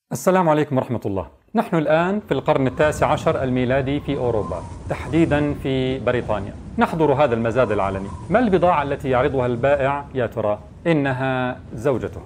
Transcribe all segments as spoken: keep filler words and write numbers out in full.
السلام عليكم ورحمة الله. نحن الآن في القرن التاسع عشر الميلادي في أوروبا، تحديدا في بريطانيا. نحضر هذا المزاد العلني. ما البضاعة التي يعرضها البائع يا ترى؟ إنها زوجته.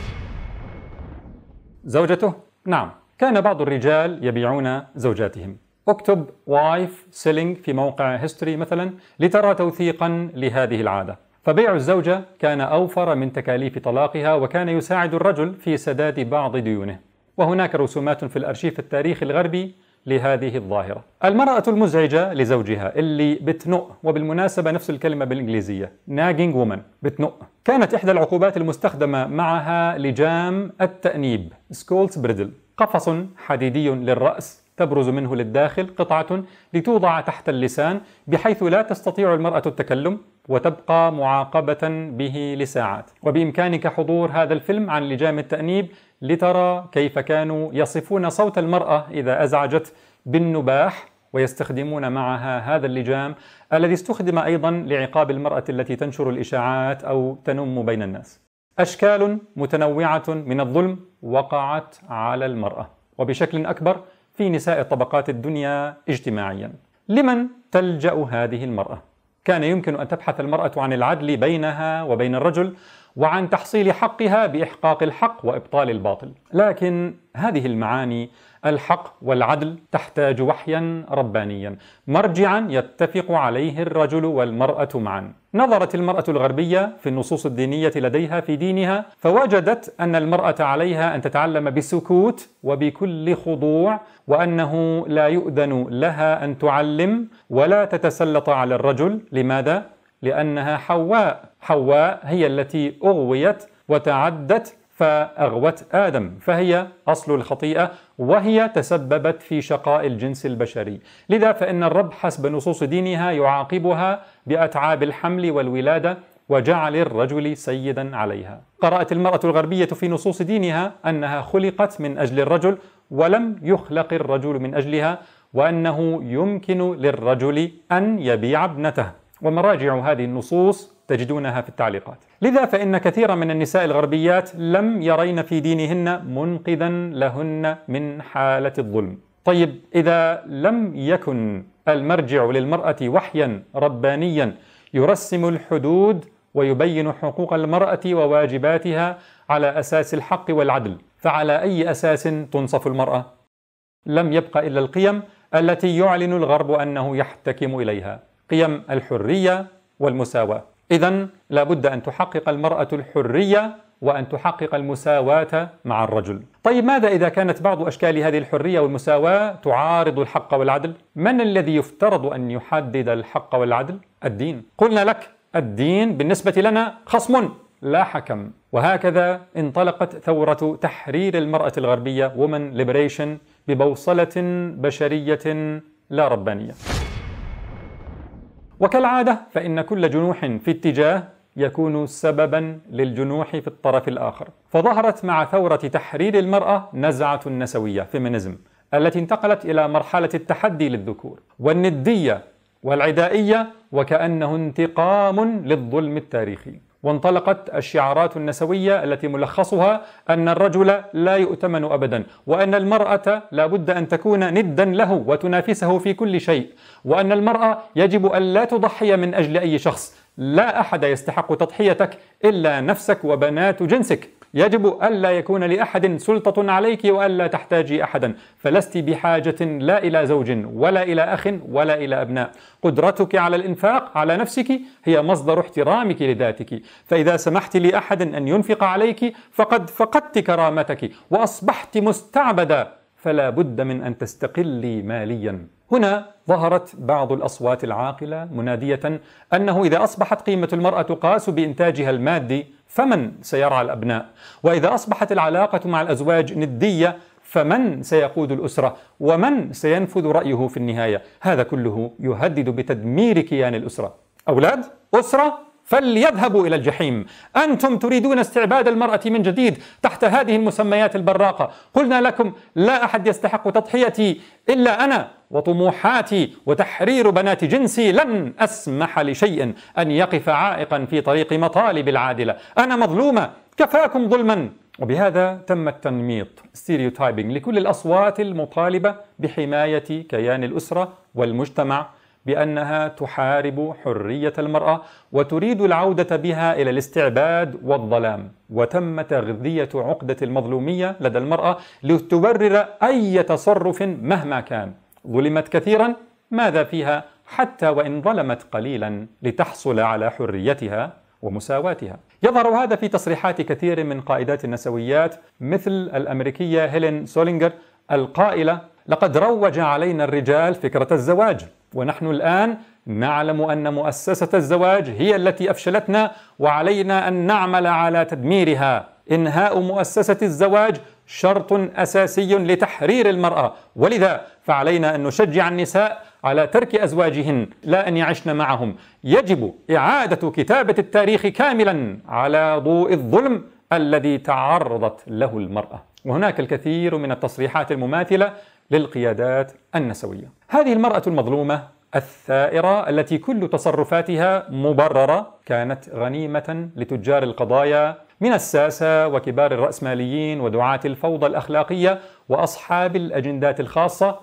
زوجته؟ نعم، كان بعض الرجال يبيعون زوجاتهم. اكتب وايف سيلينج في موقع هيستوري مثلا لترى توثيقا لهذه العادة. فبيع الزوجة كان أوفر من تكاليف طلاقها، وكان يساعد الرجل في سداد بعض ديونه. وهناك رسومات في الأرشيف التاريخي الغربي لهذه الظاهرة. المرأة المزعجة لزوجها اللي بتنق، وبالمناسبة نفس الكلمة بالإنجليزية nagging woman، بتنق. كانت إحدى العقوبات المستخدمة معها لجام التأنيب سكولز بريدل، قفص حديدي للرأس تبرز منه للداخل قطعة لتوضع تحت اللسان، بحيث لا تستطيع المرأة التكلم وتبقى معاقبة به لساعات. وبإمكانك حضور هذا الفيلم عن لجام التأنيب لترى كيف كانوا يصفون صوت المرأة إذا أزعجت بالنباح، ويستخدمون معها هذا اللجام الذي استخدم أيضا لعقاب المرأة التي تنشر الإشاعات أو تنم بين الناس. أشكال متنوعة من الظلم وقعت على المرأة، وبشكل أكبر في نساء طبقات الدنيا اجتماعيا. لمن تلجأ هذه المرأة؟ كان يمكن أن تبحث المرأة عن العدل بينها وبين الرجل، وعن تحصيل حقها بإحقاق الحق وإبطال الباطل. لكن هذه المعاني الحق والعدل تحتاج وحيا ربانيا، مرجعا يتفق عليه الرجل والمرأة معا. نظرت المرأة الغربية في النصوص الدينية لديها في دينها، فوجدت أن المرأة عليها أن تتعلم بسكوت وبكل خضوع، وأنه لا يؤذن لها أن تعلم ولا تتسلط على الرجل. لماذا؟ لأنها حواء. حواء هي التي أغويت وتعدت فأغوت آدم، فهي أصل الخطيئة، وهي تسببت في شقاء الجنس البشري. لذا فإن الرب حسب نصوص دينها يعاقبها بأتعاب الحمل والولادة، وجعل الرجل سيدا عليها. قرأت المرأة الغربية في نصوص دينها أنها خلقت من أجل الرجل ولم يخلق الرجل من أجلها، وأنه يمكن للرجل أن يبيع ابنته. ومراجع هذه النصوص تجدونها في التعليقات. لذا فإن كثيرا من النساء الغربيات لم يرين في دينهن منقذا لهن من حالة الظلم. طيب، إذا لم يكن المرجع للمرأة وحيا ربانيا يرسم الحدود ويبين حقوق المرأة وواجباتها على أساس الحق والعدل، فعلى أي أساس تنصف المرأة؟ لم يبق إلا القيم التي يعلن الغرب أنه يحتكم إليها، قيم الحرية والمساواة. إذن لابد أن تحقق المرأة الحرية وأن تحقق المساواة مع الرجل. طيب، ماذا إذا كانت بعض أشكال هذه الحرية والمساواة تعارض الحق والعدل؟ من الذي يفترض أن يحدد الحق والعدل؟ الدين. قلنا لك الدين بالنسبة لنا خصم لا حكم. وهكذا انطلقت ثورة تحرير المرأة الغربية Women Liberation ببوصلة بشرية لا ربانية. وكالعادة فإن كل جنوح في اتجاه يكون سببا للجنوح في الطرف الآخر. فظهرت مع ثورة تحرير المرأة نزعة النسوية فيمينيزم، التي انتقلت إلى مرحلة التحدي للذكور والندية والعدائية، وكأنه انتقام للظلم التاريخي. وانطلقت الشعارات النسوية التي ملخصها أن الرجل لا يؤتمن أبدا، وأن المرأة لا بد أن تكون ندا له وتنافسه في كل شيء، وأن المرأة يجب أن لا تضحي من أجل أي شخص. لا أحد يستحق تضحيتك إلا نفسك وبنات جنسك. يجب ألا يكون لأحد سلطة عليك وألا تحتاجي أحدا، فلست بحاجة لا إلى زوج ولا إلى أخ ولا إلى أبناء. قدرتك على الإنفاق على نفسك هي مصدر احترامك لذاتك، فإذا سمحت لأحد أن ينفق عليك فقد فقدت كرامتك وأصبحت مستعبدا، فلا بد من أن تستقلي ماليا. هنا ظهرت بعض الأصوات العاقلة منادية أنه إذا أصبحت قيمة المرأة تقاس بإنتاجها المادي فمن سيرعى الأبناء؟ وإذا أصبحت العلاقة مع الأزواج ندية فمن سيقود الأسرة؟ ومن سينفذ رأيه في النهاية؟ هذا كله يهدد بتدمير كيان الأسرة. أولاد؟ أسرة؟ فليذهبوا إلى الجحيم. أنتم تريدون استعباد المرأة من جديد تحت هذه المسميات البراقة. قلنا لكم لا أحد يستحق تضحيتي إلا أنا وطموحاتي وتحرير بنات جنسي. لن أسمح لشيء أن يقف عائقا في طريق مطالب العادلة. أنا مظلومة، كفاكم ظلما. وبهذا تم التنميط ستيريوتايبنج لكل الأصوات المطالبة بحماية كيان الأسرة والمجتمع بأنها تحارب حرية المرأة وتريد العودة بها إلى الاستعباد والظلام. وتم تغذية عقدة المظلومية لدى المرأة لتبرر أي تصرف مهما كان. ظلمت كثيرا، ماذا فيها حتى وإن ظلمت قليلا لتحصل على حريتها ومساواتها. يظهر هذا في تصريحات كثير من قائدات النسويات مثل الأمريكية هيلين سولينجر القائلة: لقد روج علينا الرجال فكرة الزواج، ونحن الآن نعلم أن مؤسسة الزواج هي التي أفشلتنا، وعلينا أن نعمل على تدميرها. إنهاء مؤسسة الزواج شرط أساسي لتحرير المرأة، ولذا فعلينا أن نشجع النساء على ترك أزواجهن لا أن يعشن معهم. يجب إعادة كتابة التاريخ كاملا على ضوء الظلم الذي تعرضت له المرأة. وهناك الكثير من التصريحات المماثلة للقيادات النسوية. هذه المرأة المظلومة الثائرة التي كل تصرفاتها مبررة كانت غنيمة لتجار القضايا من الساسة وكبار الرأسماليين ودعاة الفوضى الأخلاقية وأصحاب الأجندات الخاصة،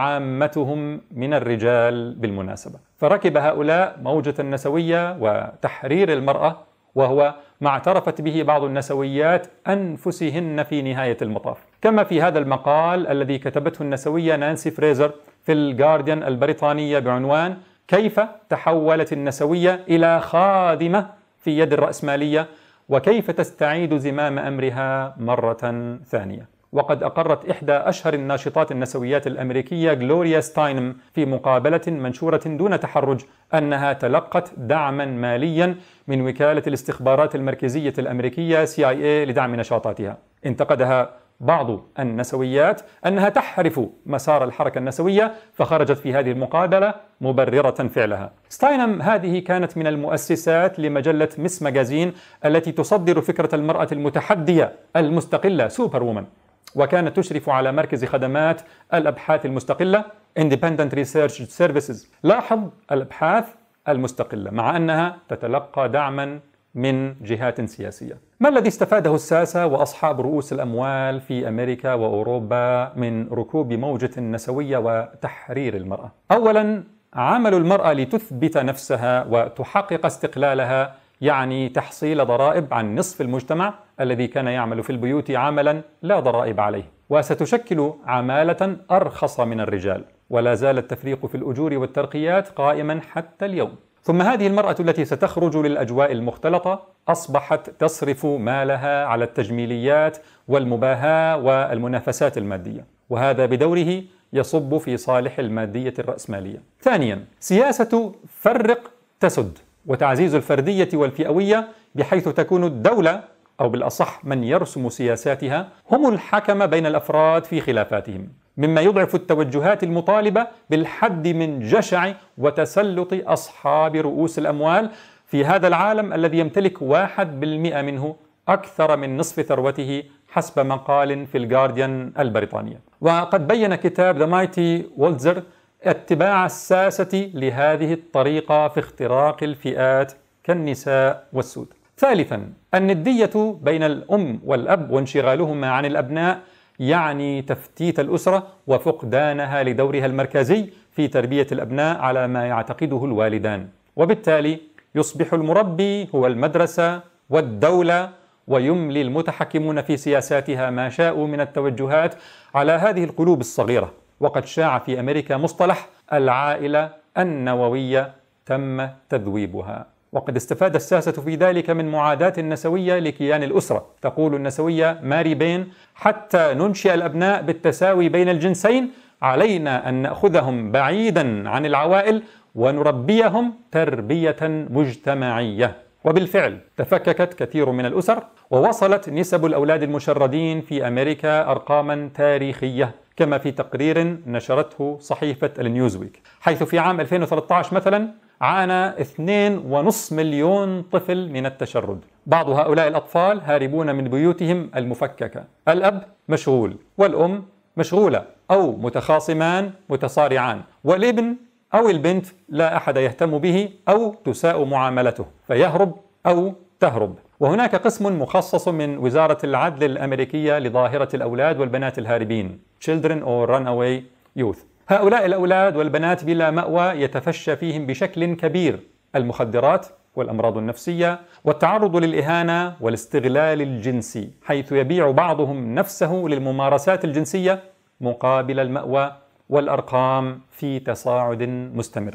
وعامتهم من الرجال بالمناسبة. فركب هؤلاء موجة النسوية وتحرير المرأة، وهو ما اعترفت به بعض النسويات أنفسهن في نهاية المطاف، كما في هذا المقال الذي كتبته النسوية نانسي فريزر في الجارديان البريطانية بعنوان: كيف تحولت النسوية إلى خادمة في يد الرأسمالية، وكيف تستعيد زمام أمرها مرة ثانية. وقد أقرت إحدى أشهر الناشطات النسويات الأمريكية غلوريا ستاينم في مقابلة منشورة دون تحرج أنها تلقت دعما ماليا من وكالة الاستخبارات المركزية الأمريكية سي آي إيه لدعم نشاطاتها. انتقدها بعض النسويات أنها تحرف مسار الحركة النسوية، فخرجت في هذه المقابلة مبررة فعلها. ستاينم هذه كانت من المؤسسات لمجلة مس ماجازين التي تصدر فكرة المرأة المتحدية المستقلة سوبر وومن، وكانت تشرف على مركز خدمات الأبحاث المستقلة Independent Research Services. لاحظ الأبحاث المستقلة مع أنها تتلقى دعما من جهات سياسية. ما الذي استفاده الساسة وأصحاب رؤوس الأموال في أمريكا وأوروبا من ركوب موجة النسوية وتحرير المرأة؟ أولا، عمل المرأة لتثبت نفسها وتحقق استقلالها يعني تحصيل ضرائب عن نصف المجتمع الذي كان يعمل في البيوت عملا لا ضرائب عليه، وستشكل عمالة أرخص من الرجال، ولا زال التفريق في الأجور والترقيات قائما حتى اليوم. ثم هذه المرأة التي ستخرج للأجواء المختلطة أصبحت تصرف مالها على التجميليات والمباهاة والمنافسات المادية، وهذا بدوره يصب في صالح المادية الرأسمالية. ثانيا، سياسة فرق تسد وتعزيز الفردية والفئوية، بحيث تكون الدولة أو بالأصح من يرسم سياساتها هم الحكم بين الأفراد في خلافاتهم، مما يضعف التوجهات المطالبة بالحد من جشع وتسلط أصحاب رؤوس الأموال في هذا العالم الذي يمتلك واحد بالمئة منه أكثر من نصف ثروته حسب مقال في الجارديان البريطانية. وقد بين كتاب ذا مايتي وولتزر اتباع الساسة لهذه الطريقة في اختراق الفئات كالنساء والسود. ثالثا، الندية بين الأم والأب وانشغالهما عن الأبناء يعني تفتيت الأسرة وفقدانها لدورها المركزي في تربية الأبناء على ما يعتقده الوالدان، وبالتالي يصبح المربي هو المدرسة والدولة، ويملي المتحكمون في سياساتها ما شاءوا من التوجهات على هذه القلوب الصغيرة. وقد شاع في أمريكا مصطلح العائلة النووية تم تذويبها، وقد استفاد الساسة في ذلك من معاداة النسوية لكيان الأسرة. تقول النسوية ماري بين: حتى ننشئ الأبناء بالتساوي بين الجنسين علينا أن نأخذهم بعيدا عن العوائل ونربيهم تربية مجتمعية. وبالفعل تفككت كثير من الأسر، ووصلت نسب الأولاد المشردين في أمريكا أرقاما تاريخية، كما في تقرير نشرته صحيفة النيوزويك، حيث في عام ألفين وثلاثة عشر مثلا عانى اثنين ونصف مليون طفل من التشرد. بعض هؤلاء الأطفال هاربون من بيوتهم المفككة، الأب مشغول والأم مشغولة، أو متخاصمان متصارعان، والابن أو البنت لا أحد يهتم به أو تساء معاملته، فيهرب أو تهرب. وهناك قسم مخصص من وزارة العدل الأمريكية لظاهرة الأولاد والبنات الهاربين Children or Runaway Youth. هؤلاء الأولاد والبنات بلا مأوى يتفشى فيهم بشكل كبير المخدرات والأمراض النفسية والتعرض للإهانة والاستغلال الجنسي، حيث يبيع بعضهم نفسه للممارسات الجنسية مقابل المأوى، والأرقام في تصاعد مستمر.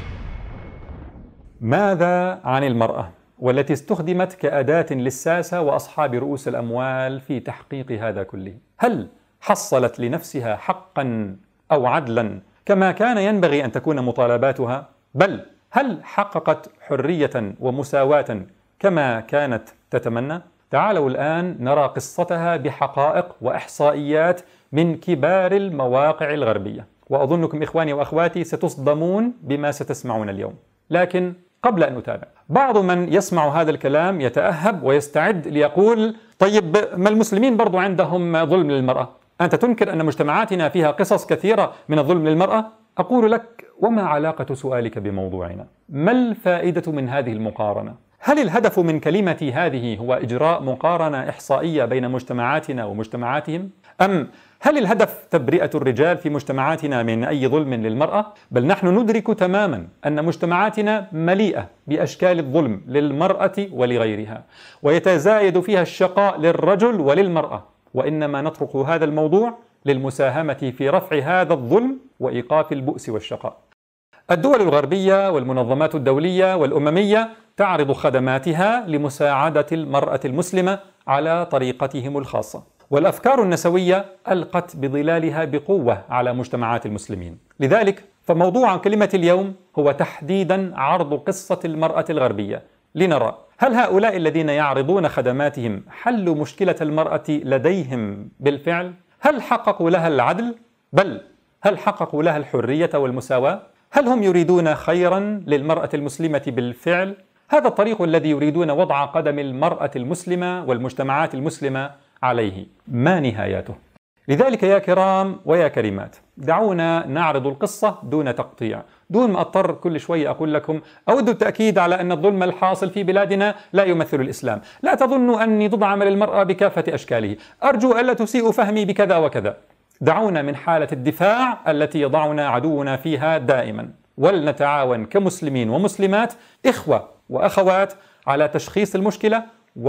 ماذا عن المرأة والتي استخدمت كأداة للساسة وأصحاب رؤوس الأموال في تحقيق هذا كله؟ هل حصلت لنفسها حقا أو عدلا كما كان ينبغي أن تكون مطالباتها؟ بل هل حققت حرية ومساواة كما كانت تتمنى؟ تعالوا الآن نرى قصتها بحقائق وإحصائيات من كبار المواقع الغربية، وأظنكم إخواني وأخواتي ستصدمون بما ستسمعون اليوم. لكن قبل أن نتابع، بعض من يسمع هذا الكلام يتأهب ويستعد ليقول: طيب ما المسلمين برضو عندهم ظلم للمرأة؟ أنت تنكر أن مجتمعاتنا فيها قصص كثيرة من الظلم للمرأة؟ أقول لك: وما علاقة سؤالك بموضوعنا؟ ما الفائدة من هذه المقارنة؟ هل الهدف من كلمتي هذه هو إجراء مقارنة إحصائية بين مجتمعاتنا ومجتمعاتهم؟ أم هل الهدف تبرئة الرجال في مجتمعاتنا من أي ظلم للمرأة؟ بل نحن ندرك تماما أن مجتمعاتنا مليئة بأشكال الظلم للمرأة ولغيرها، ويتزايد فيها الشقاء للرجل وللمرأة، وإنما نترك هذا الموضوع للمساهمة في رفع هذا الظلم وإيقاف البؤس والشقاء. الدول الغربية والمنظمات الدولية والأممية تعرض خدماتها لمساعدة المرأة المسلمة على طريقتهم الخاصة، والأفكار النسوية ألقت بظلالها بقوة على مجتمعات المسلمين. لذلك فموضوع كلمة اليوم هو تحديدا عرض قصة المرأة الغربية، لنرى هل هؤلاء الذين يعرضون خدماتهم حلوا مشكلة المرأة لديهم بالفعل؟ هل حققوا لها العدل؟ بل هل حققوا لها الحرية والمساواة؟ هل هم يريدون خيرا للمرأة المسلمة بالفعل؟ هذا الطريق الذي يريدون وضع قدم المرأة المسلمة والمجتمعات المسلمة عليه ما نهايته؟ لذلك يا كرام ويا كريمات، دعونا نعرض القصة دون تقطيع، دون ما أضطر كل شوي أقول لكم أود التأكيد على أن الظلم الحاصل في بلادنا لا يمثل الإسلام، لا تظنوا أني ضد عمل المرأة بكافة أشكاله، أرجو ألا تسيئوا فهمي بكذا وكذا. دعونا من حالة الدفاع التي يضعنا عدونا فيها دائما، ولنتعاون كمسلمين ومسلمات، إخوة وأخوات، على تشخيص المشكلة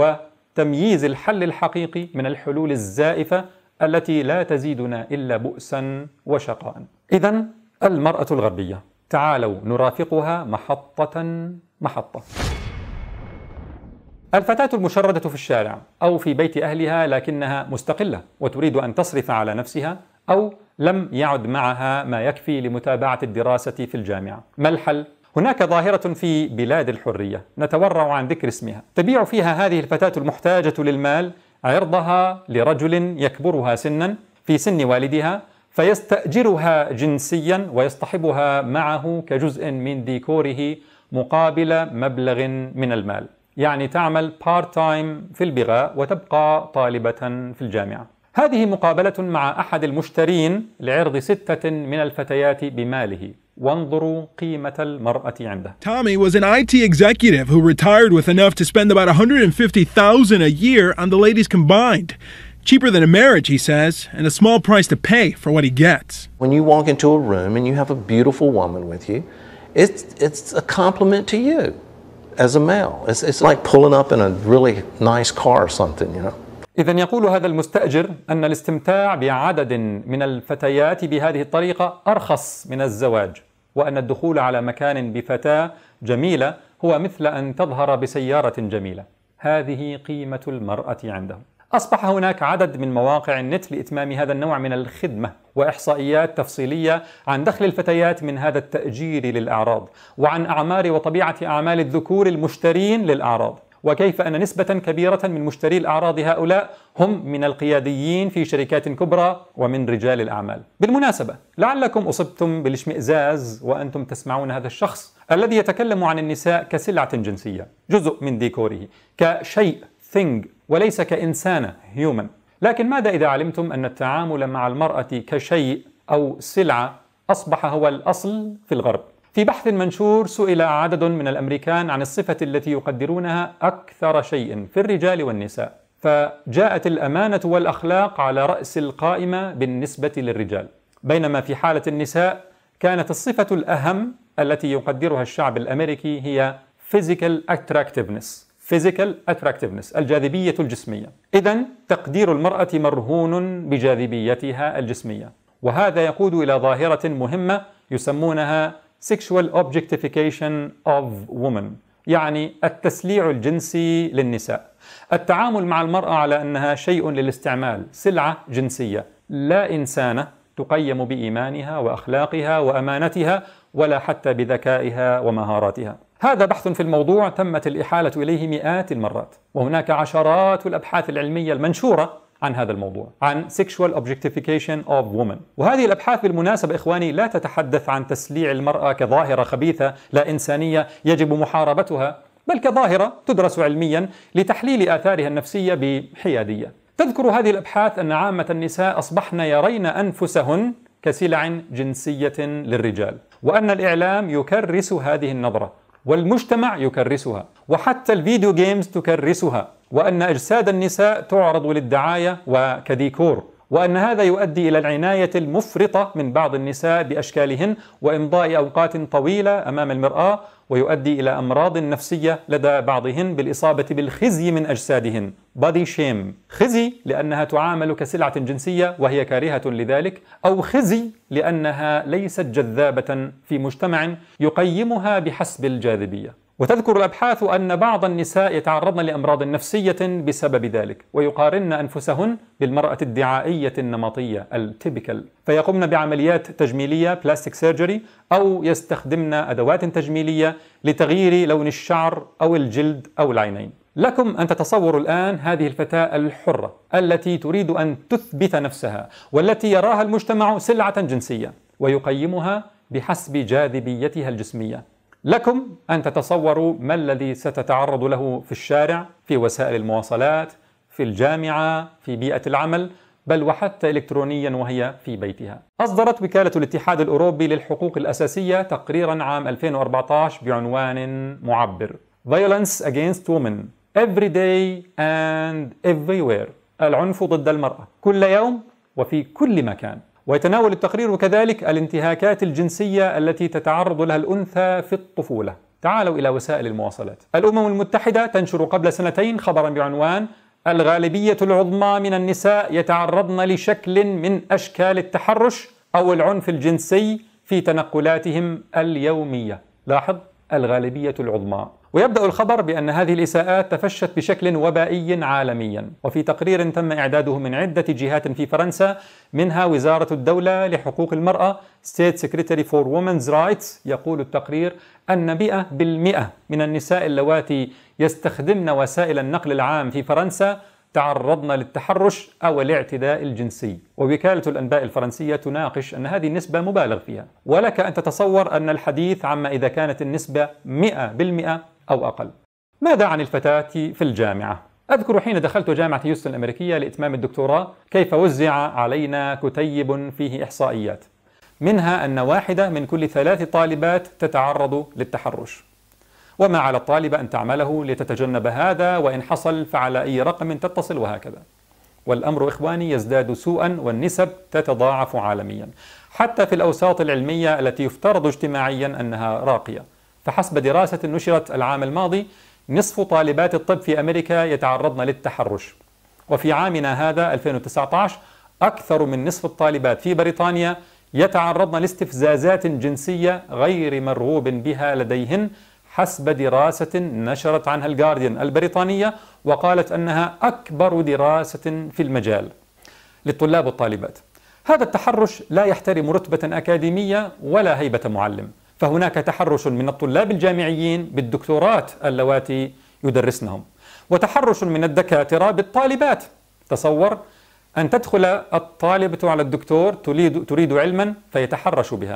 وتمييز الحل الحقيقي من الحلول الزائفة التي لا تزيدنا إلا بؤسا وشقاء. إذن المرأة الغربية، تعالوا نرافقها محطة محطة. الفتاة المشردة في الشارع أو في بيت أهلها لكنها مستقلة وتريد أن تصرف على نفسها، أو لم يعد معها ما يكفي لمتابعة الدراسة في الجامعة. ما الحل؟ هناك ظاهرة في بلاد الحرية نتورع عن ذكر اسمها، تبيع فيها هذه الفتاة المحتاجة للمال عرضها لرجل يكبرها سنا في سن والدها، فيستأجرها جنسيا ويصطحبها معه كجزء من ديكوره مقابل مبلغ من المال، يعني تعمل بارت تايم في البغاء وتبقى طالبة في الجامعة. هذه مقابلة مع أحد المشترين لعرض ستة من الفتيات بماله. وانظروا قيمة المرأة عنده. Tommy was an I T executive who retired with enough to spend about one hundred fifty thousand dollars a year on the ladies combined. Cheaper than a marriage, he says, and a small price to pay for what he gets. When you walk into a room and you have a beautiful woman with you, it's, it's a compliment to you as a male. It's, it's like pulling up in a really nice car or something, you know. إذن يقول هذا المستأجر أن الاستمتاع بعدد من الفتيات بهذه الطريقة أرخص من الزواج، وأن الدخول على مكان بفتاة جميلة هو مثل أن تظهر بسيارة جميلة. هذه قيمة المرأة عنده. أصبح هناك عدد من مواقع النت لإتمام هذا النوع من الخدمة، وإحصائيات تفصيلية عن دخل الفتيات من هذا التأجير للأعراض، وعن أعمار وطبيعة أعمال الذكور المشترين للأعراض، وكيف أن نسبة كبيرة من مشتري الأعراض هؤلاء هم من القياديين في شركات كبرى ومن رجال الأعمال. بالمناسبة، لعلكم أصبتم بالاشمئزاز وأنتم تسمعون هذا الشخص الذي يتكلم عن النساء كسلعة جنسية، جزء من ديكوره، كشيء thing وليس كإنسانة human. لكن ماذا إذا علمتم أن التعامل مع المرأة كشيء أو سلعة أصبح هو الأصل في الغرب؟ في بحث منشور سئل عدد من الأمريكان عن الصفة التي يقدرونها أكثر شيء في الرجال والنساء، فجاءت الأمانة والأخلاق على رأس القائمة بالنسبة للرجال، بينما في حالة النساء كانت الصفة الأهم التي يقدرها الشعب الأمريكي هي physical attractiveness physical attractiveness الجاذبية الجسمية. إذن تقدير المرأة مرهون بجاذبيتها الجسمية، وهذا يقود إلى ظاهرة مهمة يسمونها sexual objectification of women، يعني التسليع الجنسي للنساء، التعامل مع المرأة على أنها شيء للاستعمال، سلعة جنسية لا إنسانة تقيم بإيمانها وأخلاقها وأمانتها ولا حتى بذكائها ومهاراتها. هذا بحث في الموضوع تمت الإحالة إليه مئات المرات، وهناك عشرات الأبحاث العلمية المنشورة عن هذا الموضوع، عن sexual objectification of women. وهذه الأبحاث بالمناسبة إخواني لا تتحدث عن تسليع المرأة كظاهرة خبيثة لا إنسانية يجب محاربتها، بل كظاهرة تدرس علميا لتحليل آثارها النفسية بحيادية. تذكر هذه الأبحاث أن عامة النساء أصبحن يرين أنفسهن كسلع جنسية للرجال، وأن الإعلام يكرس هذه النظرة، والمجتمع يكرسها، وحتى الفيديو جيمز تكرسها، وأن أجساد النساء تعرض للدعاية وكديكور، وأن هذا يؤدي إلى العناية المفرطة من بعض النساء بأشكالهن وإمضاء أوقات طويلة أمام المرآة، ويؤدي إلى أمراض نفسية لدى بعضهن بالإصابة بالخزي من أجسادهن body shame، خزي لأنها تعامل كسلعة جنسية وهي كارهة لذلك، أو خزي لأنها ليست جذابة في مجتمع يقيمها بحسب الجاذبية. وتذكر الأبحاث أن بعض النساء يتعرضن لأمراض نفسية بسبب ذلك، ويقارن أنفسهن بالمرأة الدعائية النمطية التيبيكال، فيقومن بعمليات تجميلية بلاستيك سيرجري، أو يستخدمن أدوات تجميلية لتغيير لون الشعر أو الجلد أو العينين. لكم أن تتصوروا الآن هذه الفتاة الحرة التي تريد أن تثبت نفسها، والتي يراها المجتمع سلعة جنسية ويقيمها بحسب جاذبيتها الجسمية. لكم أن تتصوروا ما الذي ستتعرض له في الشارع، في وسائل المواصلات، في الجامعة، في بيئة العمل، بل وحتى إلكترونيا وهي في بيتها. أصدرت وكالة الاتحاد الأوروبي للحقوق الأساسية تقريرا عام ألفين وأربعة عشر بعنوان معبر Violence against women every day and everywhere، العنف ضد المرأة كل يوم وفي كل مكان. ويتناول التقرير كذلك الانتهاكات الجنسية التي تتعرض لها الأنثى في الطفولة. تعالوا إلى وسائل المواصلات. الأمم المتحدة تنشر قبل سنتين خبرا بعنوان الغالبية العظمى من النساء يتعرضن لشكل من أشكال التحرش أو العنف الجنسي في تنقلاتهم اليومية. لاحظ، الغالبية العظمى. ويبدأ الخبر بأن هذه الإساءات تفشت بشكل وبائي عالميا، وفي تقرير تم إعداده من عدة جهات في فرنسا، منها وزارة الدولة لحقوق المرأة State Secretary for Women's Rights، يقول التقرير أن مئة بالمئة من النساء اللواتي يستخدمن وسائل النقل العام في فرنسا تعرضن للتحرش أو الاعتداء الجنسي. ووكالة الأنباء الفرنسية تناقش أن هذه النسبة مبالغ فيها، ولك أن تتصور أن الحديث عما إذا كانت النسبة مئة بالمئة أو أقل. ماذا عن الفتاة في الجامعة؟ أذكر حين دخلت جامعة هيوستن الأمريكية لإتمام الدكتوراه كيف وزع علينا كتيب فيه إحصائيات، منها أن واحدة من كل ثلاث طالبات تتعرض للتحرش، وما على الطالبة أن تعمله لتتجنب هذا، وإن حصل فعلى أي رقم تتصل، وهكذا. والأمر إخواني يزداد سوءا، والنسب تتضاعف عالميا حتى في الأوساط العلمية التي يفترض اجتماعيا أنها راقية. فحسب دراسة نشرت العام الماضي نصف طالبات الطب في أمريكا يتعرضن للتحرش، وفي عامنا هذا ألفين وتسعة عشر أكثر من نصف الطالبات في بريطانيا يتعرضن لاستفزازات جنسية غير مرغوب بها لديهن، حسب دراسة نشرت عنها الجارديان البريطانية، وقالت أنها أكبر دراسة في المجال للطلاب والطالبات. هذا التحرش لا يحترم رتبة أكاديمية ولا هيبة معلم، فهناك تحرش من الطلاب الجامعيين بالدكتورات اللواتي يدرسنهم، وتحرش من الدكاترة بالطالبات. تصور أن تدخل الطالبة على الدكتور تريد, تريد علما فيتحرش بها.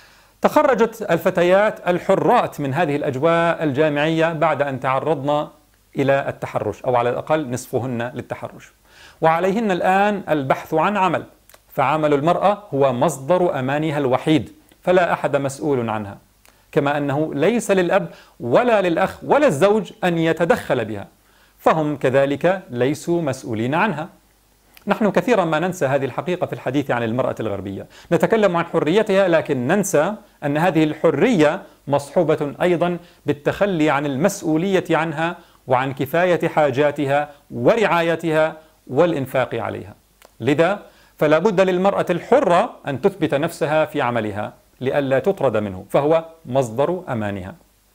تخرجت الفتيات الحرات من هذه الأجواء الجامعية بعد أن تعرضن إلى التحرش، أو على الأقل نصفهن للتحرش، وعليهن الآن البحث عن عمل، فعمل المرأة هو مصدر أمانها الوحيد، فلا أحد مسؤول عنها. كما أنه ليس للأب ولا للأخ ولا الزوج أن يتدخل بها، فهم كذلك ليسوا مسؤولين عنها. نحن كثيرا ما ننسى هذه الحقيقة في الحديث عن المرأة الغربية، نتكلم عن حريتها لكن ننسى أن هذه الحرية مصحوبة أيضا بالتخلي عن المسؤولية عنها وعن كفاية حاجاتها ورعايتها والإنفاق عليها. لذا فلا بد للمرأة الحرة أن تثبت نفسها في عملها لئلا تطرد منه، فهو مصدر أمانها.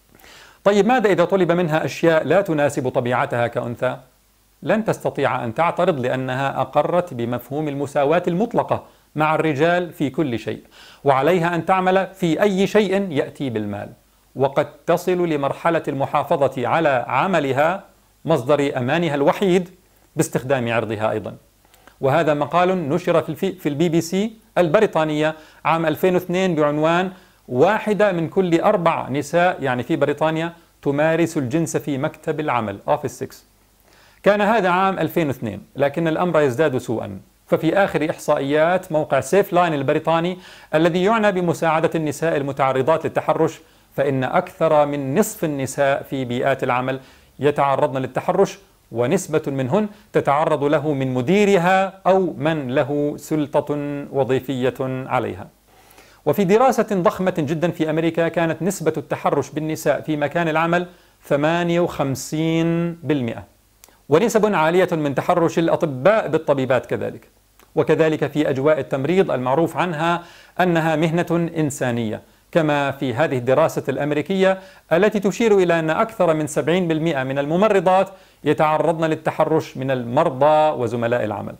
طيب ماذا إذا طلب منها أشياء لا تناسب طبيعتها كأنثى؟ لن تستطيع أن تعترض لأنها أقرت بمفهوم المساواة المطلقة مع الرجال في كل شيء، وعليها أن تعمل في أي شيء يأتي بالمال، وقد تصل لمرحلة المحافظة على عملها مصدر أمانها الوحيد باستخدام عرضها أيضا. وهذا مقال نشر في البي بي سي البريطانية عام ألفين واثنين بعنوان واحدة من كل أربع نساء يعني في بريطانيا تمارس الجنس في مكتب العمل أوفيس ستة. كان هذا عام ألفين واثنين، لكن الأمر يزداد سوءا. ففي آخر إحصائيات موقع سيف لاين البريطاني الذي يعنى بمساعدة النساء المتعرضات للتحرش، فإن أكثر من نصف النساء في بيئات العمل يتعرضن للتحرش، ونسبة منهن تتعرض له من مديرها أو من له سلطة وظيفية عليها. وفي دراسة ضخمة جدا في أمريكا كانت نسبة التحرش بالنساء في مكان العمل ثمانية وخمسين بالمئة، ونسب عالية من تحرش الأطباء بالطبيبات كذلك. وكذلك في أجواء التمريض المعروف عنها أنها مهنة إنسانية، كما في هذه الدراسة الأمريكية التي تشير إلى أن أكثر من سبعين بالمئة من الممرضات يتعرضن للتحرش من المرضى وزملاء العمل.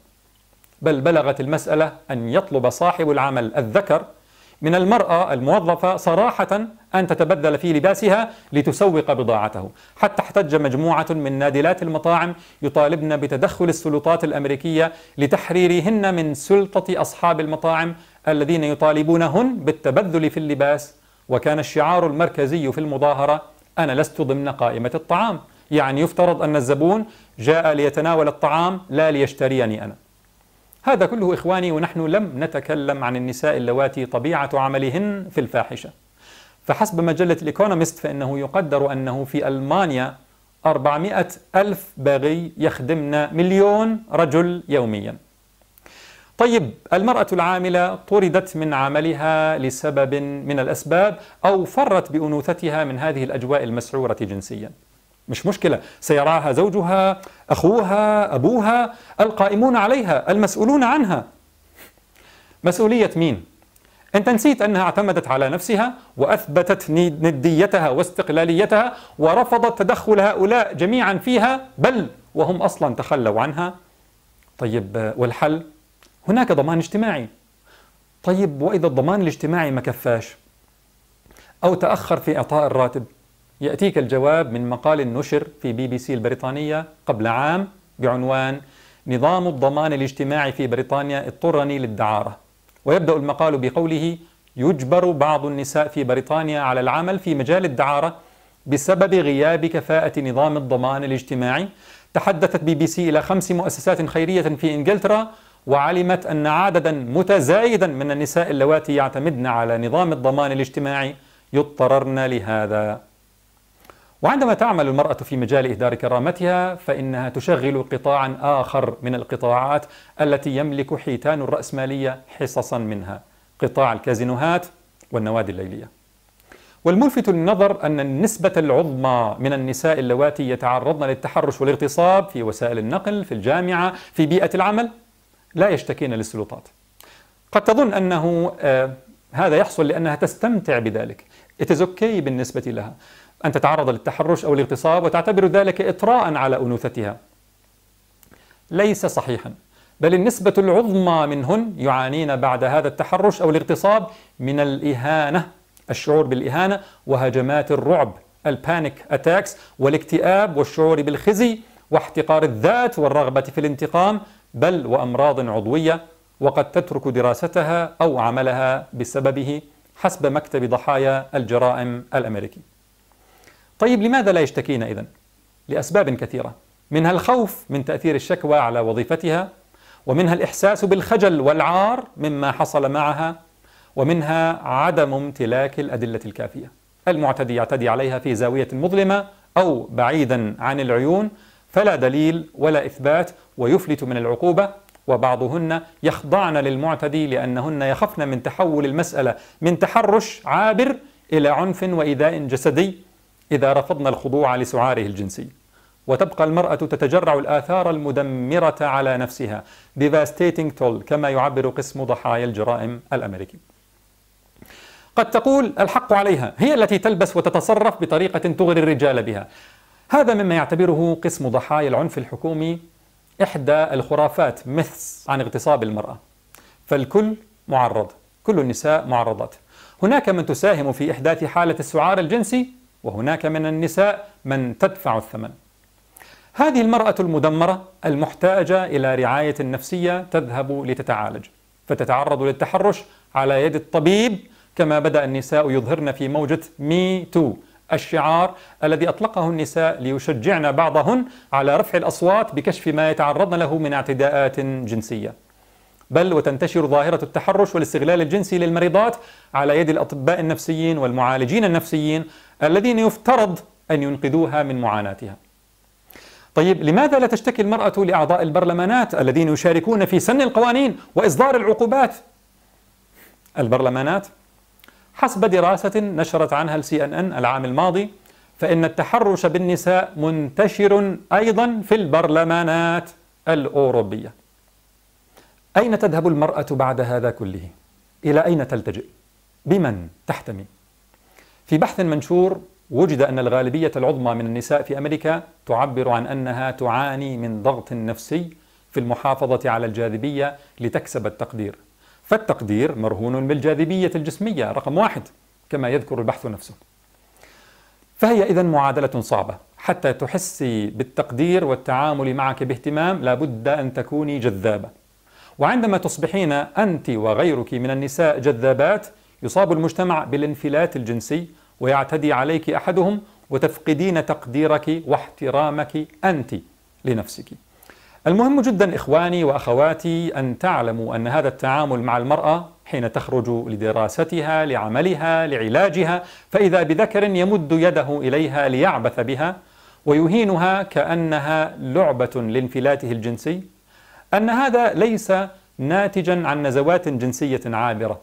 بل بلغت المسألة أن يطلب صاحب العمل الذكر من المرأة الموظفة صراحة أن تتبذل في لباسها لتسوق بضاعته، حتى احتج مجموعة من نادلات المطاعم يطالبن بتدخل السلطات الأمريكية لتحريرهن من سلطة أصحاب المطاعم الذين يطالبونهن بالتبذل في اللباس. وكان الشعار المركزي في المظاهرة: أنا لست ضمن قائمة الطعام، يعني يفترض أن الزبون جاء ليتناول الطعام لا ليشتريني أنا. هذا كله إخواني ونحن لم نتكلم عن النساء اللواتي طبيعة عملهن في الفاحشة. فحسب مجلة الإيكونومست فإنه يقدر أنه في ألمانيا أربعمائة ألف باغي يخدمن مليون رجل يوميا. طيب المرأة العاملة طردت من عملها لسبب من الأسباب أو فرت بأنوثتها من هذه الأجواء المسعورة جنسيا، مش مشكلة، سيراها زوجها، أخوها، أبوها، القائمون عليها، المسؤولون عنها. مسؤولية مين؟ أنت نسيت أنها اعتمدت على نفسها وأثبتت نديتها واستقلاليتها ورفضت تدخل هؤلاء جميعا فيها، بل وهم أصلا تخلوا عنها. طيب والحل؟ هناك ضمان اجتماعي. طيب وإذا الضمان الاجتماعي ما كفاش أو تأخر في إعطاء الراتب؟ يأتيك الجواب من مقال نشر في بي بي سي البريطانية قبل عام بعنوان نظام الضمان الاجتماعي في بريطانيا اضطرني للدعارة. ويبدأ المقال بقوله: يجبر بعض النساء في بريطانيا على العمل في مجال الدعارة بسبب غياب كفاءة نظام الضمان الاجتماعي. تحدثت بي بي سي إلى خمس مؤسسات خيرية في إنجلترا، وعلمت أن عددا متزايدا من النساء اللواتي يعتمدن على نظام الضمان الاجتماعي يضطررن لهذا. وعندما تعمل المرأة في مجال إهدار كرامتها فإنها تشغل قطاعا آخر من القطاعات التي يملك حيتان الرأسمالية حصصا منها، قطاع الكازينوهات والنوادي الليلية. والملفت للنظر أن النسبة العظمى من النساء اللواتي يتعرضن للتحرش والاغتصاب في وسائل النقل، في الجامعة، في بيئة العمل، لا يشتكين للسلطات. قد تظن أنه آه هذا يحصل لأنها تستمتع بذلك. It is okay بالنسبة لها أن تتعرض للتحرش أو الاغتصاب وتعتبر ذلك إطراء على أنوثتها. ليس صحيحا، بل النسبة العظمى منهن يعانين بعد هذا التحرش أو الاغتصاب من الإهانة، الشعور بالإهانة وهجمات الرعب، البانيك أتاكس، والاكتئاب والشعور بالخزي واحتقار الذات والرغبة في الانتقام، بل وأمراض عضوية، وقد تترك دراستها أو عملها بسببه حسب مكتب ضحايا الجرائم الأمريكي. طيب لماذا لا يشتكين إذن؟ لأسباب كثيرة، منها الخوف من تأثير الشكوى على وظيفتها، ومنها الإحساس بالخجل والعار مما حصل معها، ومنها عدم امتلاك الأدلة الكافية. المعتدي يعتدي عليها في زاوية مظلمة أو بعيدا عن العيون فلا دليل ولا إثبات ويفلت من العقوبة، وبعضهن يخضعن للمعتدي لأنهن يخفن من تحول المسألة من تحرش عابر إلى عنف وإيذاء جسدي إذا رفضن الخضوع لسعاره الجنسي. وتبقى المرأة تتجرع الآثار المدمرة على نفسها devastating toll كما يعبر قسم ضحايا الجرائم الأمريكي. قد تقول الحق عليها، هي التي تلبس وتتصرف بطريقة تغري الرجال بها. هذا مما يعتبره قسم ضحايا العنف الحكومي إحدى الخرافات myths عن اغتصاب المرأة. فالكل معرض، كل النساء معرضات. هناك من تساهم في إحداث حالة السعار الجنسي، وهناك من النساء من تدفع الثمن. هذه المرأة المدمرة المحتاجة إلى رعاية نفسية تذهب لتتعالج، فتتعرض للتحرش على يد الطبيب، كما بدأ النساء يظهرن في موجة مي تو، الشعار الذي أطلقه النساء ليشجعن بعضهن على رفع الأصوات بكشف ما يتعرضن له من اعتداءات جنسية. بل وتنتشر ظاهرة التحرش والاستغلال الجنسي للمريضات على يد الأطباء النفسيين والمعالجين النفسيين الذين يفترض أن ينقذوها من معاناتها. طيب لماذا لا تشتكي المرأة لأعضاء البرلمانات الذين يشاركون في سن القوانين وإصدار العقوبات؟ البرلمانات حسب دراسة نشرت عنها السي ان ان العام الماضي فإن التحرش بالنساء منتشر أيضا في البرلمانات الأوروبية. أين تذهب المرأة بعد هذا كله؟ إلى أين تلتجئ؟ بمن تحتمي؟ في بحث منشور وجد أن الغالبية العظمى من النساء في أمريكا تعبر عن أنها تعاني من ضغط نفسي في المحافظة على الجاذبية لتكسب التقدير، فالتقدير مرهون بالجاذبية الجسمية رقم واحد كما يذكر البحث نفسه. فهي إذن معادلة صعبة، حتى تحسي بالتقدير والتعامل معك باهتمام لابد أن تكوني جذابة، وعندما تصبحين أنت وغيرك من النساء جذابات يصاب المجتمع بالانفلات الجنسي ويعتدي عليك أحدهم وتفقدين تقديرك واحترامك أنت لنفسك. المهم جدا إخواني وأخواتي أن تعلموا أن هذا التعامل مع المرأة حين تخرج لدراستها لعملها لعلاجها فإذا بذكر يمد يده إليها ليعبث بها ويهينها كأنها لعبة لانفلاته الجنسي، أن هذا ليس ناتجا عن نزوات جنسية عابرة،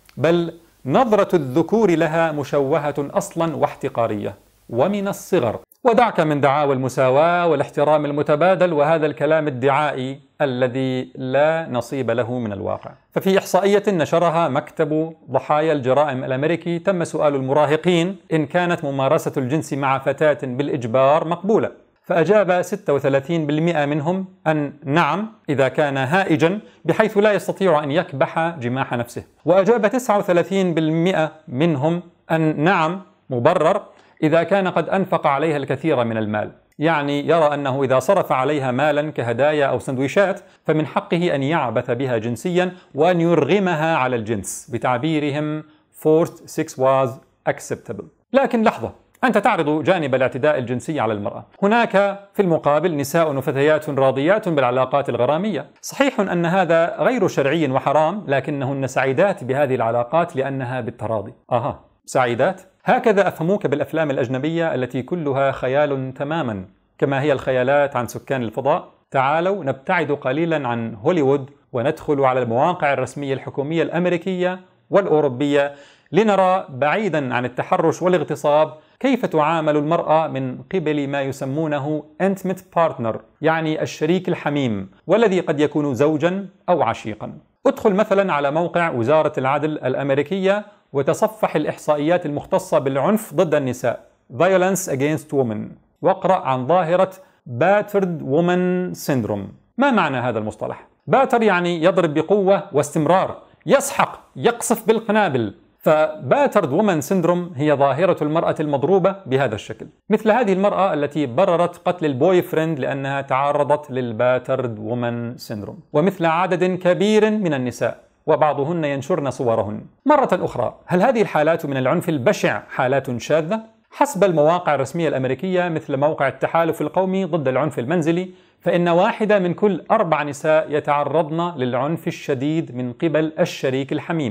بل نظرة الذكور لها مشوهة أصلا واحتقارية ومن الصغر. ودعك من دعاوى المساواة والاحترام المتبادل وهذا الكلام الدعائي الذي لا نصيب له من الواقع. ففي إحصائية نشرها مكتب ضحايا الجرائم الأمريكي تم سؤال المراهقين إن كانت ممارسة الجنس مع فتاة بالإجبار مقبولة، فأجاب ستة وثلاثين بالمئة منهم أن نعم إذا كان هائجا بحيث لا يستطيع أن يكبح جماح نفسه، وأجاب تسعة وثلاثين بالمئة منهم أن نعم مبرر إذا كان قد أنفق عليها الكثير من المال، يعني يرى أنه إذا صرف عليها مالا كهدايا أو سندويشات فمن حقه أن يعبث بها جنسيا وأن يرغمها على الجنس، بتعبيرهم forced sex was acceptable. لكن لحظة، أنت تعرض جانب الاعتداء الجنسي على المرأة. هناك في المقابل نساء وفتيات راضيات بالعلاقات الغرامية. صحيح أن هذا غير شرعي وحرام، لكنهن سعيدات بهذه العلاقات لأنها بالتراضي. أها، سعيدات؟ هكذا أفهموك بالأفلام الأجنبية التي كلها خيال تماما، كما هي الخيالات عن سكان الفضاء. تعالوا نبتعد قليلا عن هوليوود وندخل على المواقع الرسمية الحكومية الأمريكية والأوروبية لنرى بعيدا عن التحرش والاغتصاب كيف تعامل المرأة من قبل ما يسمونه intimate partner، يعني الشريك الحميم والذي قد يكون زوجا أو عشيقا. ادخل مثلا على موقع وزارة العدل الأمريكية وتصفح الإحصائيات المختصة بالعنف ضد النساء Violence Against Women واقرأ عن ظاهرة Battered Woman Syndrome. ما معنى هذا المصطلح؟ باتر يعني يضرب بقوة واستمرار، يسحق، يقصف بالقنابل. فباترد وومن سيندروم هي ظاهرة المرأة المضروبة بهذا الشكل، مثل هذه المرأة التي بررت قتل البوي فريند لأنها تعرضت للباترد وومن سيندروم، ومثل عدد كبير من النساء وبعضهن ينشرن صورهن. مرة أخرى، هل هذه الحالات من العنف البشع حالات شاذة؟ حسب المواقع الرسمية الأمريكية مثل موقع التحالف القومي ضد العنف المنزلي، فإن واحدة من كل أربع نساء يتعرضن للعنف الشديد من قبل الشريك الحميم،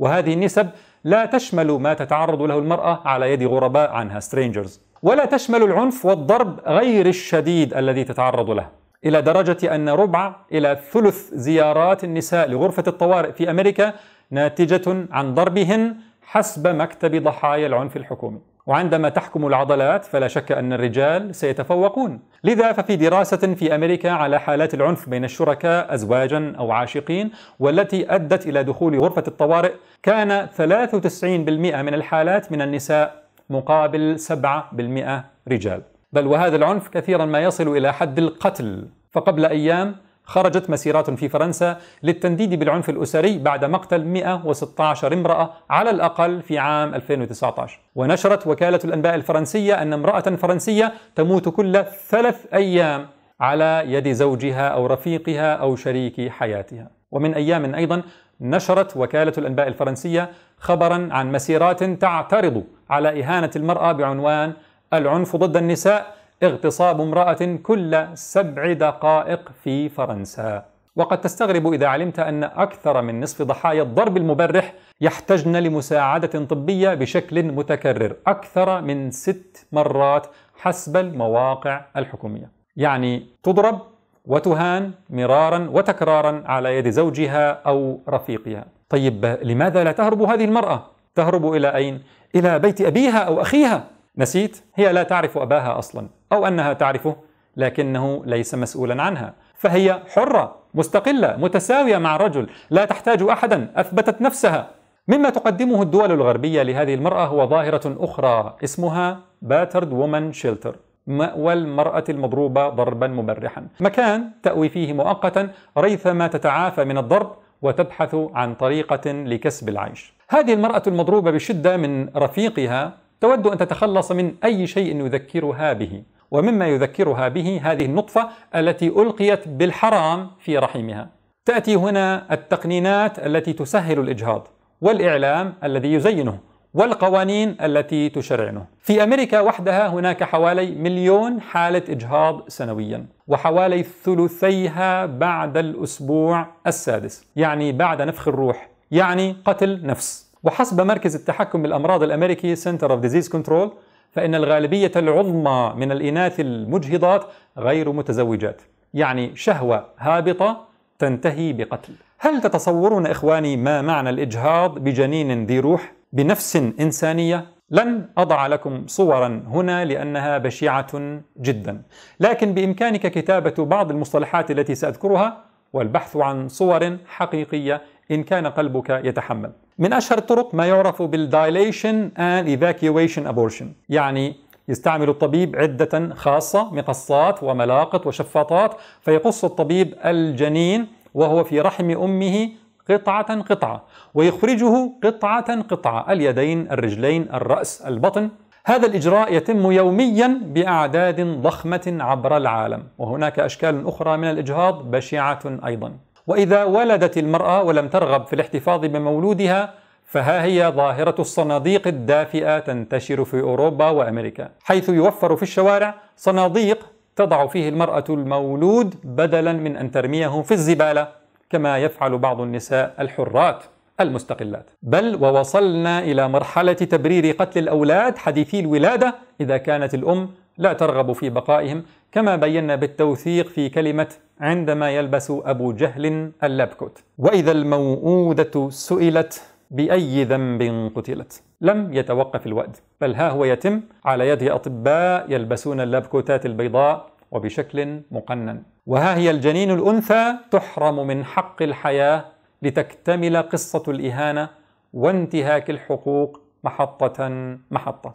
وهذه النسب لا تشمل ما تتعرض له المرأة على يد غرباء عنها strangers، ولا تشمل العنف والضرب غير الشديد الذي تتعرض له، إلى درجة أن ربع إلى ثلث زيارات النساء لغرفة الطوارئ في أمريكا ناتجة عن ضربهن حسب مكتب ضحايا العنف الحكومي. وعندما تحكم العضلات فلا شك أن الرجال سيتفوقون. لذا ففي دراسة في أمريكا على حالات العنف بين الشركاء أزواجا أو عاشقين والتي أدت إلى دخول غرفة الطوارئ، كان ثلاثة وتسعين بالمئة من الحالات من النساء مقابل سبعة بالمئة رجال، بل وهذا العنف كثيرا ما يصل إلى حد القتل. فقبل أيام خرجت مسيرات في فرنسا للتنديد بالعنف الأسري بعد مقتل مئة وستة عشر امرأة على الأقل في عام ألفين وتسعة عشر. ونشرت وكالة الأنباء الفرنسية أن امرأة فرنسية تموت كل ثلاث أيام على يد زوجها أو رفيقها أو شريك حياتها. ومن أيام أيضا نشرت وكالة الأنباء الفرنسية خبرا عن مسيرات تعترض على إهانة المرأة بعنوان العنف ضد النساء، اغتصاب امرأة كل سبع دقائق في فرنسا. وقد تستغرب إذا علمت أن أكثر من نصف ضحايا الضرب المبرح يحتجن لمساعدة طبية بشكل متكرر أكثر من ست مرات حسب المواقع الحكومية. يعني تضرب وتهان مرارا وتكرارا على يد زوجها أو رفيقها. طيب لماذا لا تهرب هذه المرأة؟ تهرب إلى أين؟ إلى بيت أبيها أو أخيها؟ نسيت؟ هي لا تعرف أباها أصلا، أو أنها تعرفه لكنه ليس مسؤولا عنها، فهي حرة مستقلة متساوية مع الرجل، لا تحتاج أحدا، أثبتت نفسها. مما تقدمه الدول الغربية لهذه المرأة هو ظاهرة أخرى اسمها battered woman shelter، مأوى المرأة المضروبة ضربا مبرحا، مكان تأوي فيه مؤقتا ريثما تتعافى من الضرب وتبحث عن طريقة لكسب العيش. هذه المرأة المضروبة بشدة من رفيقها تود أن تتخلص من أي شيء يذكرها به، ومما يذكرها به هذه النطفة التي ألقيت بالحرام في رحمها. تأتي هنا التقنينات التي تسهل الإجهاض، والإعلام الذي يزينه، والقوانين التي تشرعنه. في أمريكا وحدها هناك حوالي مليون حالة إجهاض سنويا، وحوالي ثلثيها بعد الأسبوع السادس، يعني بعد نفخ الروح، يعني قتل نفس. وحسب مركز التحكم بالأمراض الأمريكي Center of Disease Control، فإن الغالبية العظمى من الإناث المجهضات غير متزوجات، يعني شهوة هابطة تنتهي بقتل. هل تتصورون إخواني ما معنى الإجهاض بجنين ذي روح بنفس إنسانية؟ لن أضع لكم صورا هنا لأنها بشعة جدا، لكن بإمكانك كتابة بعض المصطلحات التي سأذكرها والبحث عن صور حقيقية إن كان قلبك يتحمل. من أشهر الطرق ما يعرف بالدايليشن and evacuation abortion، يعني يستعمل الطبيب عدة خاصة، مقصات وملاقط وشفاطات، فيقص الطبيب الجنين وهو في رحم أمه قطعة قطعة، ويخرجه قطعة قطعة، اليدين، الرجلين، الرأس، البطن. هذا الإجراء يتم يوميا بأعداد ضخمة عبر العالم، وهناك أشكال أخرى من الإجهاض بشعة أيضا. وإذا ولدت المرأة ولم ترغب في الاحتفاظ بمولودها، فها هي ظاهرة الصناديق الدافئة تنتشر في أوروبا وأمريكا، حيث يوفر في الشوارع صناديق تضع فيه المرأة المولود بدلا من أن ترميه في الزبالة كما يفعل بعض النساء الحرات المستقلات. بل ووصلنا إلى مرحلة تبرير قتل الأولاد حديثي الولادة إذا كانت الأم لا ترغب في بقائهم، كما بينا بالتوثيق في كلمة عندما يلبس أبو جهل اللابكوت. وإذا الموءودة سئلت بأي ذنب قتلت، لم يتوقف الوأد، بل ها هو يتم على يد أطباء يلبسون اللابكوتات البيضاء وبشكل مقنن. وها هي الجنين الأنثى تحرم من حق الحياة لتكتمل قصة الإهانة وانتهاك الحقوق محطة محطة.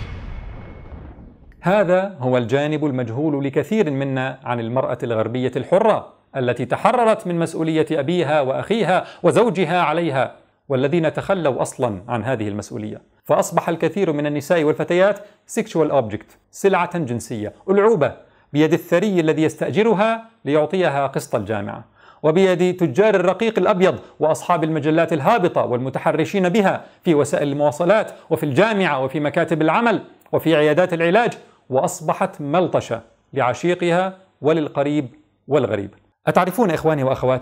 هذا هو الجانب المجهول لكثير منا عن المرأة الغربية الحرة التي تحررت من مسؤولية أبيها وأخيها وزوجها عليها، والذين تخلوا أصلا عن هذه المسؤولية. فأصبح الكثير من النساء والفتيات sexual object، سلعة جنسية، ألعوبة بيد الثري الذي يستأجرها ليعطيها قسط الجامعة، وبيد تجار الرقيق الأبيض وأصحاب المجلات الهابطة والمتحرشين بها في وسائل المواصلات وفي الجامعة وفي مكاتب العمل وفي عيادات العلاج، وأصبحت ملطشة لعشيقها وللقريب والغريب. أتعرفون إخواني وأخواتي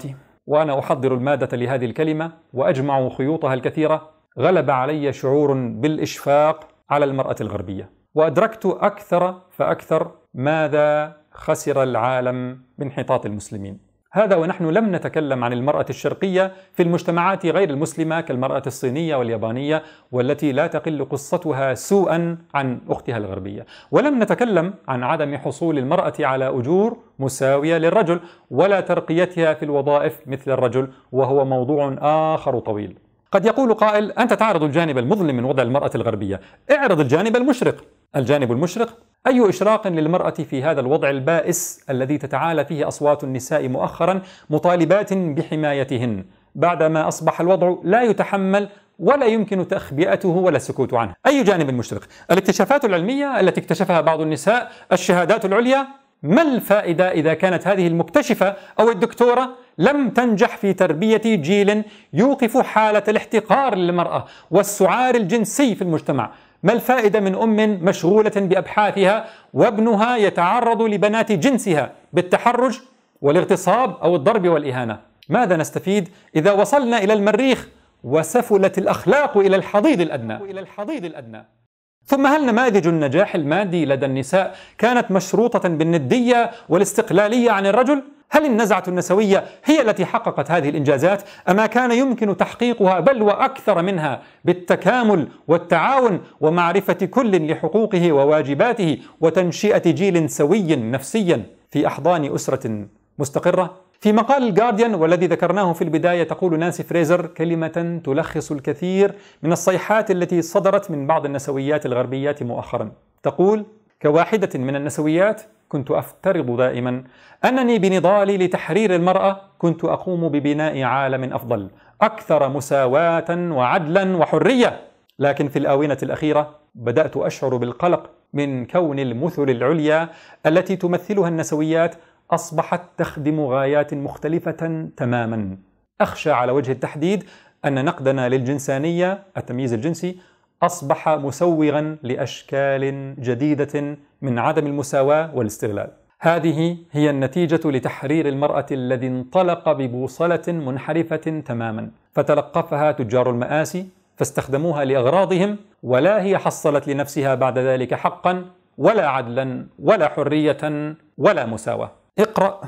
وأنا أحضر المادة لهذه الكلمة وأجمع خيوطها الكثيرة، غلب علي شعور بالإشفاق على المرأة الغربية، وأدركت أكثر فأكثر ماذا خسر العالم بانحطاط المسلمين. هذا ونحن لم نتكلم عن المرأة الشرقية في المجتمعات غير المسلمة كالمرأة الصينية واليابانية، والتي لا تقل قصتها سوءا عن أختها الغربية، ولم نتكلم عن عدم حصول المرأة على أجور مساوية للرجل ولا ترقيتها في الوظائف مثل الرجل، وهو موضوع آخر طويل. قد يقول قائل: أنت تعرض الجانب المظلم من وضع المرأة الغربية، اعرض الجانب المشرق. الجانب المشرق: أي إشراق للمرأة في هذا الوضع البائس الذي تتعالى فيه أصوات النساء مؤخرا مطالبات بحمايتهن، بعدما أصبح الوضع لا يتحمل ولا يمكن تخبئته ولا السكوت عنه. أي جانب مشرق؟ الاكتشافات العلمية التي اكتشفها بعض النساء، الشهادات العليا. ما الفائدة إذا كانت هذه المكتشفة أو الدكتورة لم تنجح في تربية جيل يوقف حالة الاحتقار للمرأة والسعار الجنسي في المجتمع؟ ما الفائدة من أم مشغولة بأبحاثها وابنها يتعرض لبنات جنسها بالتحرش والاغتصاب أو الضرب والإهانة؟ ماذا نستفيد إذا وصلنا إلى المريخ وسفلت الأخلاق إلى الحضيض الأدنى؟ إلى الحضيض الأدنى. ثم هل نماذج النجاح المادي لدى النساء كانت مشروطة بالندية والاستقلالية عن الرجل؟ هل النزعة النسوية هي التي حققت هذه الإنجازات؟ أما كان يمكن تحقيقها بل وأكثر منها بالتكامل والتعاون ومعرفة كل لحقوقه وواجباته وتنشئة جيل سوي نفسيا في أحضان أسرة مستقرة؟ في مقال الجارديان والذي ذكرناه في البداية تقول نانسي فريزر كلمة تلخص الكثير من الصيحات التي صدرت من بعض النسويات الغربيات مؤخرا. تقول: كواحدة من النسويات كنت أفترض دائما أنني بنضالي لتحرير المرأة كنت أقوم ببناء عالم أفضل أكثر مساواة وعدلا وحرية، لكن في الآونة الأخيرة بدأت أشعر بالقلق من كون المثل العليا التي تمثلها النسويات أصبحت تخدم غايات مختلفة تماما. أخشى على وجه التحديد أن نقدنا للجنسانية التمييز الجنسي أصبح مسوغا لأشكال جديدة من عدم المساواة والاستغلال. هذه هي النتيجة لتحرير المرأة الذي انطلق ببوصلة منحرفة تماما، فتلقفها تجار المآسي فاستخدموها لأغراضهم، ولا هي حصلت لنفسها بعد ذلك حقا ولا عدلا ولا حرية ولا مساواة. اقرأ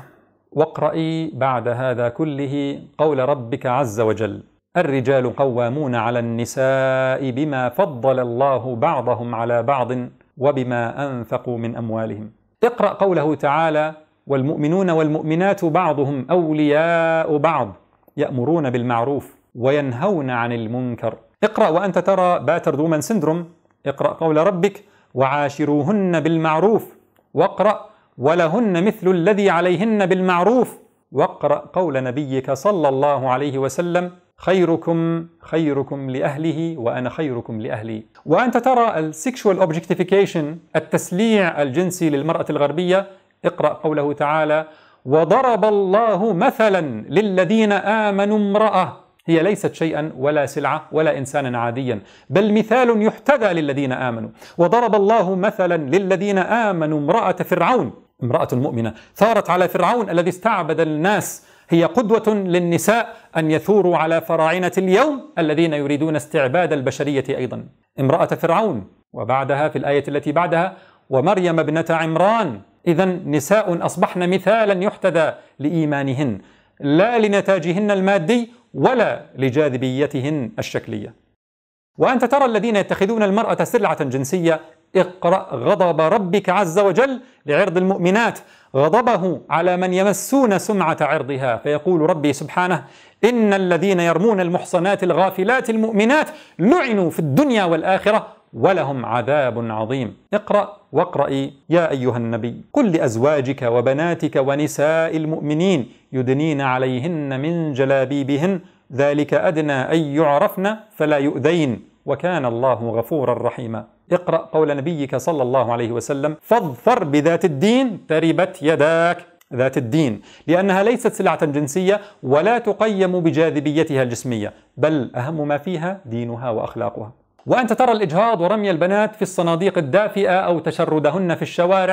واقرأي بعد هذا كله قول ربك عز وجل: الرجال قوامون على النساء بما فضل الله بعضهم على بعض وبما أنفقوا من أموالهم. اقرأ قوله تعالى: والمؤمنون والمؤمنات بعضهم أولياء بعض يأمرون بالمعروف وينهون عن المنكر. اقرأ وأنت ترى باترد وومن سيندروم. اقرأ قول ربك: وعاشروهن بالمعروف. واقرأ: ولهن مثل الذي عليهن بالمعروف. واقرأ قول نبيك صلى الله عليه وسلم: خيركم خيركم لأهله وأنا خيركم لأهلي. وأنت ترى السيكشوال اوبجكتيفيكيشن، التسليع الجنسي للمرأة الغربية. اقرأ قوله تعالى: وضرب الله مثلا للذين آمنوا امرأة هي ليست شيئا ولا سلعة ولا إنسانا عاديا، بل مثال يحتذى للذين آمنوا. وضرب الله مثلا للذين آمنوا امرأة فرعون، امرأة مؤمنة ثارت على فرعون الذي استعبد الناس، هي قدوة للنساء أن يثوروا على فراعنة اليوم الذين يريدون استعباد البشرية أيضا. امرأة فرعون، وبعدها في الآية التي بعدها: ومريم ابنة عمران. إذن نساء أصبحن مثالا يحتذى لإيمانهن، لا لنتاجهن المادي ولا لجاذبيتهن الشكلية. وأنت ترى الذين يتخذون المرأة سلعة جنسية. اقرأ غضب ربك عز وجل لعرض المؤمنات، غضبه على من يمسون سمعة عرضها، فيقول ربي سبحانه: إن الذين يرمون المحصنات الغافلات المؤمنات لعنوا في الدنيا والآخرة ولهم عذاب عظيم. اقرأ واقرأي يا أيها النبي: قل لأزواجك وبناتك ونساء المؤمنين يدنين عليهن من جلابيبهن ذلك أدنى أن يعرفن فلا يؤذين وكان الله غفورا رحيما. اقرأ قول نبيك صلى الله عليه وسلم: فاظفر بذات الدين تربت يداك. ذات الدين، لأنها ليست سلعة جنسية ولا تقيم بجاذبيتها الجسمية، بل أهم ما فيها دينها وأخلاقها. وأنت ترى الإجهاض ورمي البنات في الصناديق الدافئة أو تشردهن في الشوارع.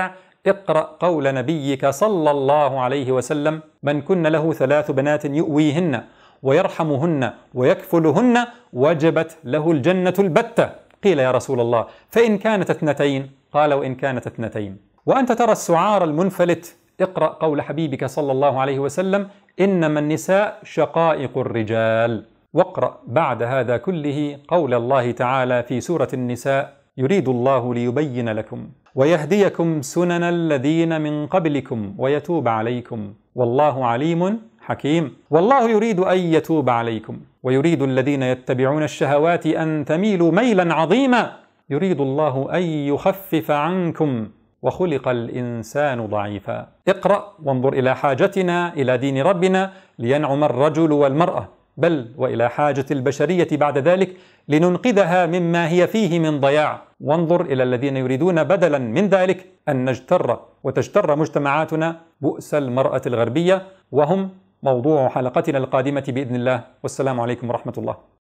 اقرأ قول نبيك صلى الله عليه وسلم: من كن له ثلاث بنات يؤويهن ويرحمهن ويكفلهن وجبت له الجنة البتة. قيل: يا رسول الله، فإن كانت اثنتين؟ قال: وإن كانت اثنتين. وأنت ترى السعار المنفلت، اقرأ قول حبيبك صلى الله عليه وسلم: إنما النساء شقائق الرجال. واقرأ بعد هذا كله قول الله تعالى في سورة النساء: يريد الله ليبين لكم ويهديكم سنن الذين من قبلكم ويتوب عليكم والله عليم حكيم. والله يريد أن يتوب عليكم ويريد الذين يتبعون الشهوات أن تميلوا ميلا عظيما. يريد الله أن يخفف عنكم وخلق الإنسان ضعيفا. اقرأ وانظر إلى حاجتنا إلى دين ربنا لينعم الرجل والمرأة، بل وإلى حاجة البشرية بعد ذلك لننقذها مما هي فيه من ضياع. وانظر إلى الذين يريدون بدلا من ذلك أن نجتر وتجتر مجتمعاتنا بؤس المرأة الغربية، وهم موضوع حلقتنا القادمة بإذن الله. والسلام عليكم ورحمة الله.